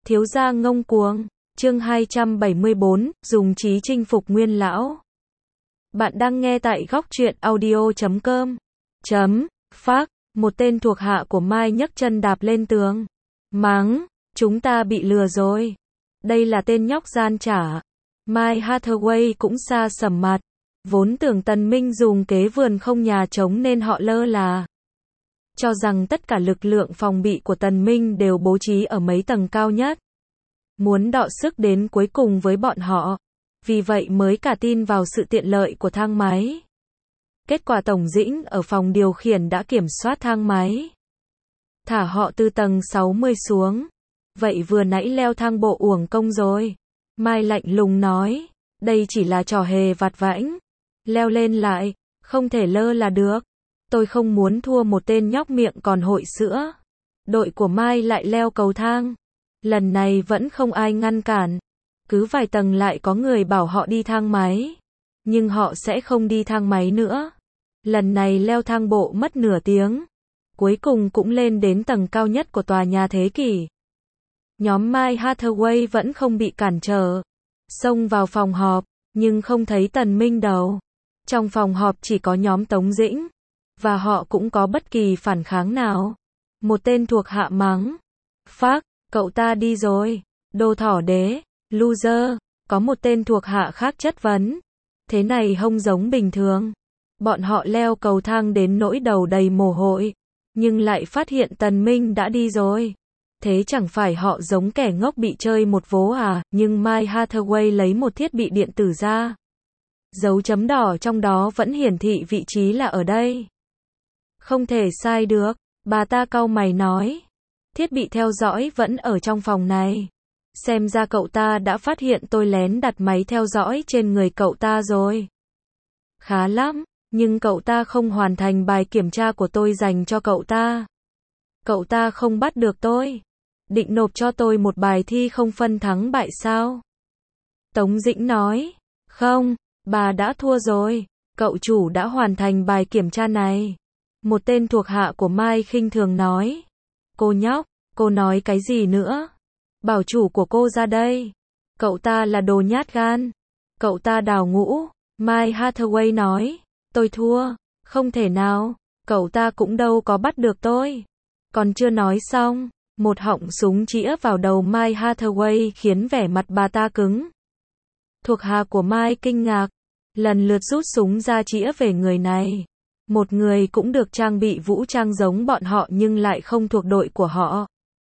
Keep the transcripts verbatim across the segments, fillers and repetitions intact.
Thiếu gia ngông cuồng. Chương hai trăm bảy mươi bốn, dùng trí chinh phục Nguyên lão. Bạn đang nghe tại góc truyện audio chấm com. Chấm, phác, một tên thuộc hạ của Mai nhấc chân đạp lên tường. Mắng, chúng ta bị lừa rồi. Đây là tên nhóc gian trả. Mai Hathaway cũng xa sầm mặt. Vốn tưởng Tần Minh dùng kế vườn không nhà trống nên họ lơ là. Cho rằng tất cả lực lượng phòng bị của Tần Minh đều bố trí ở mấy tầng cao nhất. Muốn đọ sức đến cuối cùng với bọn họ. Vì vậy mới cả tin vào sự tiện lợi của thang máy. Kết quả Tổng Dĩnh ở phòng điều khiển đã kiểm soát thang máy. Thả họ từ tầng sáu mươi xuống. Vậy vừa nãy leo thang bộ uổng công rồi. Mai lạnh lùng nói. Đây chỉ là trò hề vặt vãnh. Leo lên lại. Không thể lơ là được. Tôi không muốn thua một tên nhóc miệng còn hội sữa. Đội của Mai lại leo cầu thang. Lần này vẫn không ai ngăn cản. Cứ vài tầng lại có người bảo họ đi thang máy. Nhưng họ sẽ không đi thang máy nữa. Lần này leo thang bộ mất nửa tiếng. Cuối cùng cũng lên đến tầng cao nhất của tòa nhà thế kỷ. Nhóm Mai Hathaway vẫn không bị cản trở. Xông vào phòng họp, nhưng không thấy Tần Minh đâu. Trong phòng họp chỉ có nhóm Tống Dĩnh. Và họ cũng có bất kỳ phản kháng nào. Một tên thuộc hạ mắng. Phác, cậu ta đi rồi. Đồ thỏ đế, loser. Có một tên thuộc hạ khác chất vấn. Thế này không giống bình thường. Bọn họ leo cầu thang đến nỗi đầu đầy mồ hôi. Nhưng lại phát hiện Tần Minh đã đi rồi. Thế chẳng phải họ giống kẻ ngốc bị chơi một vố à? Nhưng Mai Hathaway lấy một thiết bị điện tử ra. Dấu chấm đỏ trong đó vẫn hiển thị vị trí là ở đây. Không thể sai được. Bà ta cau mày nói. Thiết bị theo dõi vẫn ở trong phòng này. Xem ra cậu ta đã phát hiện tôi lén đặt máy theo dõi trên người cậu ta rồi. Khá lắm, nhưng cậu ta không hoàn thành bài kiểm tra của tôi dành cho cậu ta. Cậu ta không bắt được tôi. Định nộp cho tôi một bài thi không phân thắng bại sao? Tống Dĩnh nói. Không, bà đã thua rồi. Cậu chủ đã hoàn thành bài kiểm tra này. Một tên thuộc hạ của Mai khinh thường nói. Cô nhóc, cô nói cái gì nữa? Bảo chủ của cô ra đây. Cậu ta là đồ nhát gan. Cậu ta đào ngũ. Mai Hathaway nói. Tôi thua. Không thể nào. Cậu ta cũng đâu có bắt được tôi. Còn chưa nói xong. Một họng súng chĩa vào đầu Mai Hathaway khiến vẻ mặt bà ta cứng. Thuộc hạ của Mai kinh ngạc. Lần lượt rút súng ra chĩa về người này. Một người cũng được trang bị vũ trang giống bọn họ nhưng lại không thuộc đội của họ.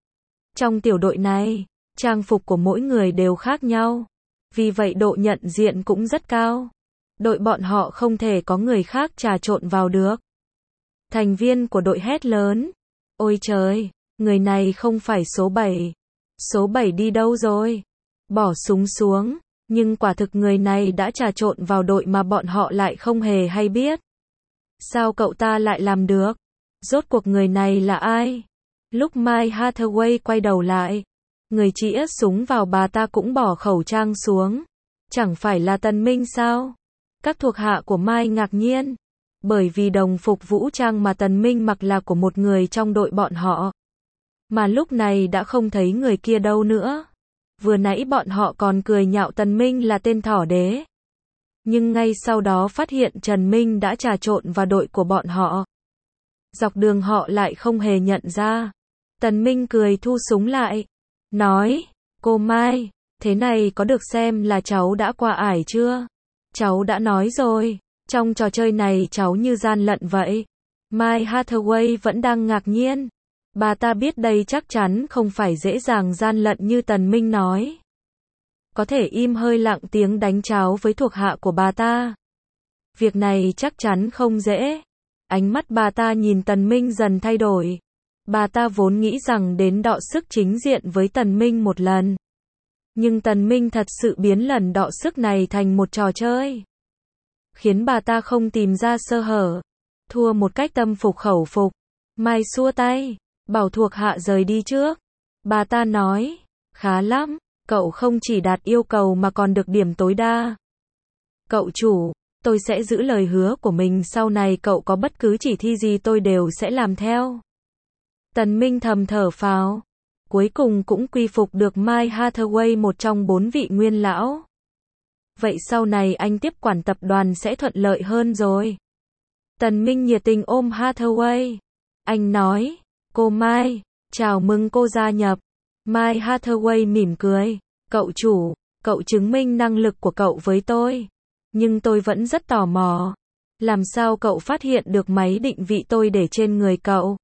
Trong tiểu đội này, trang phục của mỗi người đều khác nhau. Vì vậy độ nhận diện cũng rất cao. Đội bọn họ không thể có người khác trà trộn vào được. Thành viên của đội hét lớn. Ôi trời, người này không phải số bảy. Số bảy đi đâu rồi? Bỏ súng xuống. Nhưng quả thực người này đã trà trộn vào đội mà bọn họ lại không hề hay biết. Sao cậu ta lại làm được? Rốt cuộc người này là ai? Lúc Mai Hathaway quay đầu lại, người chĩa súng vào bà ta cũng bỏ khẩu trang xuống. Chẳng phải là Tần Minh sao? Các thuộc hạ của Mai ngạc nhiên. Bởi vì đồng phục vũ trang mà Tần Minh mặc là của một người trong đội bọn họ. Mà lúc này đã không thấy người kia đâu nữa. Vừa nãy bọn họ còn cười nhạo Tần Minh là tên thỏ đế. Nhưng ngay sau đó phát hiện Trần Minh đã trà trộn vào đội của bọn họ. Dọc đường họ lại không hề nhận ra. Tần Minh cười thu súng lại. Nói, cô Mai, thế này có được xem là cháu đã qua ải chưa? Cháu đã nói rồi, trong trò chơi này cháu như gian lận vậy. Mai Hathaway vẫn đang ngạc nhiên. Bà ta biết đây chắc chắn không phải dễ dàng gian lận như Tần Minh nói. Có thể im hơi lặng tiếng đánh cháo với thuộc hạ của bà ta. Việc này chắc chắn không dễ. Ánh mắt bà ta nhìn Tần Minh dần thay đổi. Bà ta vốn nghĩ rằng đến đọ sức chính diện với Tần Minh một lần. Nhưng Tần Minh thật sự biến lần đọ sức này thành một trò chơi. Khiến bà ta không tìm ra sơ hở. Thua một cách tâm phục khẩu phục. Mai xua tay, bảo thuộc hạ rời đi trước. Bà ta nói, khá lắm. Cậu không chỉ đạt yêu cầu mà còn được điểm tối đa. Cậu chủ, tôi sẽ giữ lời hứa của mình, sau này cậu có bất cứ chỉ thị gì tôi đều sẽ làm theo. Tần Minh thầm thở phào. cuối cùng cũng quy phục được Mike Hathaway, một trong bốn vị nguyên lão. Vậy sau này anh tiếp quản tập đoàn sẽ thuận lợi hơn rồi. Tần Minh nhiệt tình ôm Hathaway. Anh nói, cô Mike, chào mừng cô gia nhập. Mike Hathaway mỉm cười, cậu chủ, cậu chứng minh năng lực của cậu với tôi. Nhưng tôi vẫn rất tò mò. Làm sao cậu phát hiện được máy định vị tôi để trên người cậu?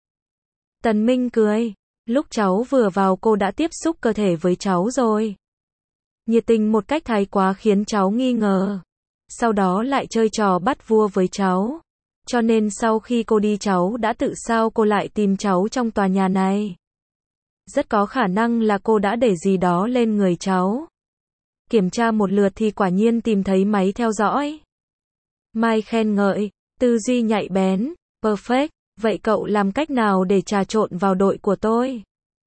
Tần Minh cười, lúc cháu vừa vào cô đã tiếp xúc cơ thể với cháu rồi. Nhiệt tình một cách thái quá khiến cháu nghi ngờ. Sau đó lại chơi trò bắt vua với cháu. Cho nên sau khi cô đi cháu đã tự sao cô lại tìm cháu trong tòa nhà này. Rất có khả năng là cô đã để gì đó lên người cháu. Kiểm tra một lượt thì quả nhiên tìm thấy máy theo dõi. Mike khen ngợi, tư duy nhạy bén, perfect, vậy cậu làm cách nào để trà trộn vào đội của tôi?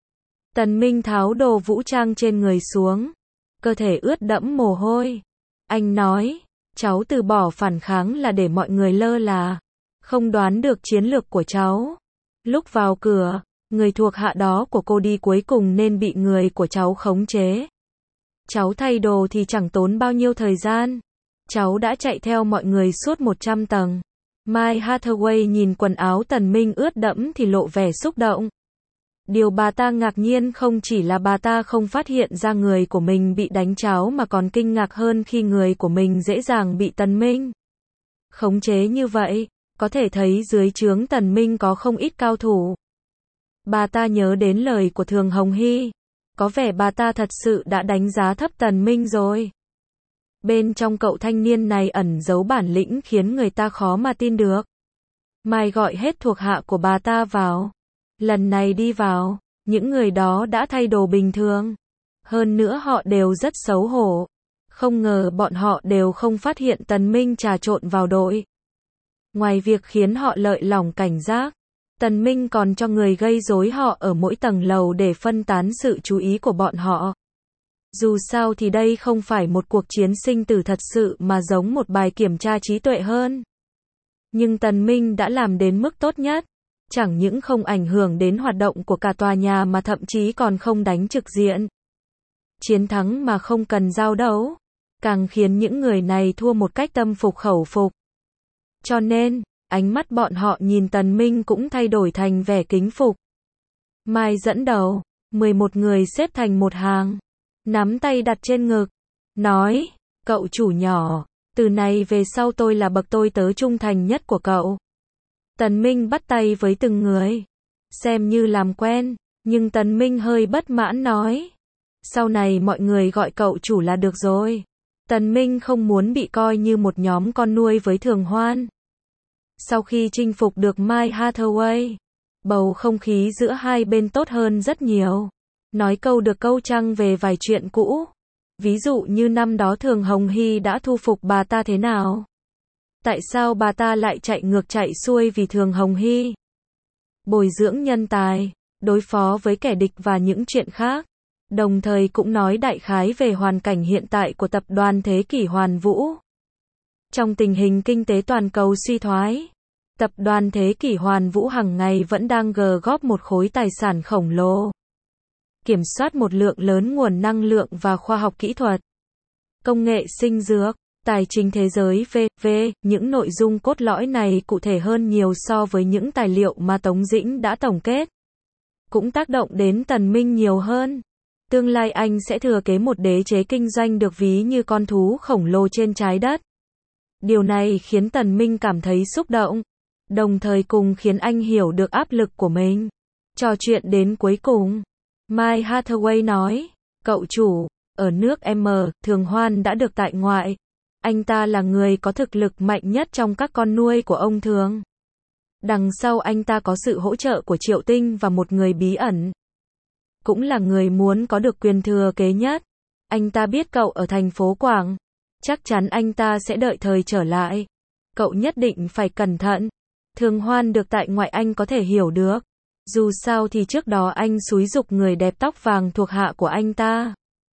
Tần Minh tháo đồ vũ trang trên người xuống, cơ thể ướt đẫm mồ hôi. Anh nói, cháu từ bỏ phản kháng là để mọi người lơ là, không đoán được chiến lược của cháu. Lúc vào cửa, người thuộc hạ đó của cô đi cuối cùng nên bị người của cháu khống chế. Cháu thay đồ thì chẳng tốn bao nhiêu thời gian. Cháu đã chạy theo mọi người suốt một trăm tầng. Mike Hathaway nhìn quần áo Tần Minh ướt đẫm thì lộ vẻ xúc động. Điều bà ta ngạc nhiên không chỉ là bà ta không phát hiện ra người của mình bị đánh tráo mà còn kinh ngạc hơn khi người của mình dễ dàng bị Tần Minh khống chế như vậy, có thể thấy dưới trướng Tần Minh có không ít cao thủ. Bà ta nhớ đến lời của Thường Hồng Hy. Có vẻ bà ta thật sự đã đánh giá thấp Tần Minh rồi. Bên trong cậu thanh niên này ẩn giấu bản lĩnh khiến người ta khó mà tin được. Mai gọi hết thuộc hạ của bà ta vào. Lần này đi vào, những người đó đã thay đồ bình thường. Hơn nữa họ đều rất xấu hổ. Không ngờ bọn họ đều không phát hiện Tần Minh trà trộn vào đội. Ngoài việc khiến họ lợi lỏng cảnh giác, Tần Minh còn cho người gây rối họ ở mỗi tầng lầu để phân tán sự chú ý của bọn họ. Dù sao thì đây không phải một cuộc chiến sinh tử thật sự mà giống một bài kiểm tra trí tuệ hơn. Nhưng Tần Minh đã làm đến mức tốt nhất. Chẳng những không ảnh hưởng đến hoạt động của cả tòa nhà mà thậm chí còn không đánh trực diện. Chiến thắng mà không cần giao đấu, càng khiến những người này thua một cách tâm phục khẩu phục. Cho nên, ánh mắt bọn họ nhìn Tần Minh cũng thay đổi thành vẻ kính phục. Mai dẫn đầu, mười một người xếp thành một hàng, nắm tay đặt trên ngực, nói, cậu chủ nhỏ, từ này về sau tôi là bậc tôi tớ trung thành nhất của cậu. Tần Minh bắt tay với từng người, xem như làm quen, nhưng Tần Minh hơi bất mãn nói, sau này mọi người gọi cậu chủ là được rồi. Tần Minh không muốn bị coi như một nhóm con nuôi với Thường Hoan. Sau khi chinh phục được Mike Hathaway, bầu không khí giữa hai bên tốt hơn rất nhiều. Nói câu được câu trăng về vài chuyện cũ. Ví dụ như năm đó Thường Hồng Hy đã thu phục bà ta thế nào? Tại sao bà ta lại chạy ngược chạy xuôi vì Thường Hồng Hy? Bồi dưỡng nhân tài, đối phó với kẻ địch và những chuyện khác. Đồng thời cũng nói đại khái về hoàn cảnh hiện tại của tập đoàn Thế Kỷ Hoàn Vũ. Trong tình hình kinh tế toàn cầu suy thoái, tập đoàn Thế Kỷ Hoàn Vũ hàng ngày vẫn đang gờ góp một khối tài sản khổng lồ. Kiểm soát một lượng lớn nguồn năng lượng và khoa học kỹ thuật, công nghệ sinh dược, tài chính thế giới vân vân. Những nội dung cốt lõi này cụ thể hơn nhiều so với những tài liệu mà Tống Dĩnh đã tổng kết. Cũng tác động đến Tần Minh nhiều hơn. Tương lai anh sẽ thừa kế một đế chế kinh doanh được ví như con thú khổng lồ trên trái đất. Điều này khiến Tần Minh cảm thấy xúc động, đồng thời cùng khiến anh hiểu được áp lực của mình. Trò chuyện đến cuối cùng, Mike Hathaway nói, cậu chủ, ở nước M, Thường Hoan đã được tại ngoại. Anh ta là người có thực lực mạnh nhất trong các con nuôi của ông Thường. Đằng sau anh ta có sự hỗ trợ của Triệu Tinh và một người bí ẩn. Cũng là người muốn có được quyền thừa kế nhất. Anh ta biết cậu ở thành phố Quảng. Chắc chắn anh ta sẽ đợi thời trở lại. Cậu nhất định phải cẩn thận. Thường Hoan được tại ngoại anh có thể hiểu được. Dù sao thì trước đó anh xúi giục người đẹp tóc vàng thuộc hạ của anh ta.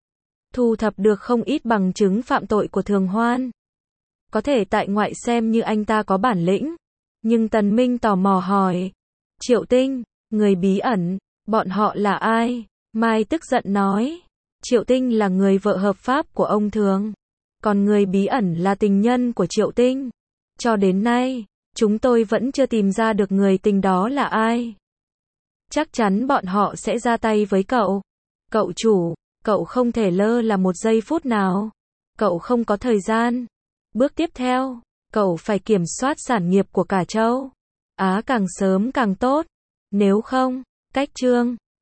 Thu thập được không ít bằng chứng phạm tội của Thường Hoan. Có thể tại ngoại xem như anh ta có bản lĩnh. Nhưng Tần Minh tò mò hỏi. Triệu Tinh, người bí ẩn, bọn họ là ai? Mai tức giận nói. Triệu Tinh là người vợ hợp pháp của ông Thường. Còn người bí ẩn là tình nhân của Triệu Tinh. Cho đến nay, chúng tôi vẫn chưa tìm ra được người tình đó là ai. Chắc chắn bọn họ sẽ ra tay với cậu. Cậu chủ, cậu không thể lơ là một giây phút nào. Cậu không có thời gian. Bước tiếp theo, cậu phải kiểm soát sản nghiệp của cả châu Á càng sớm càng tốt. Nếu không, cách chương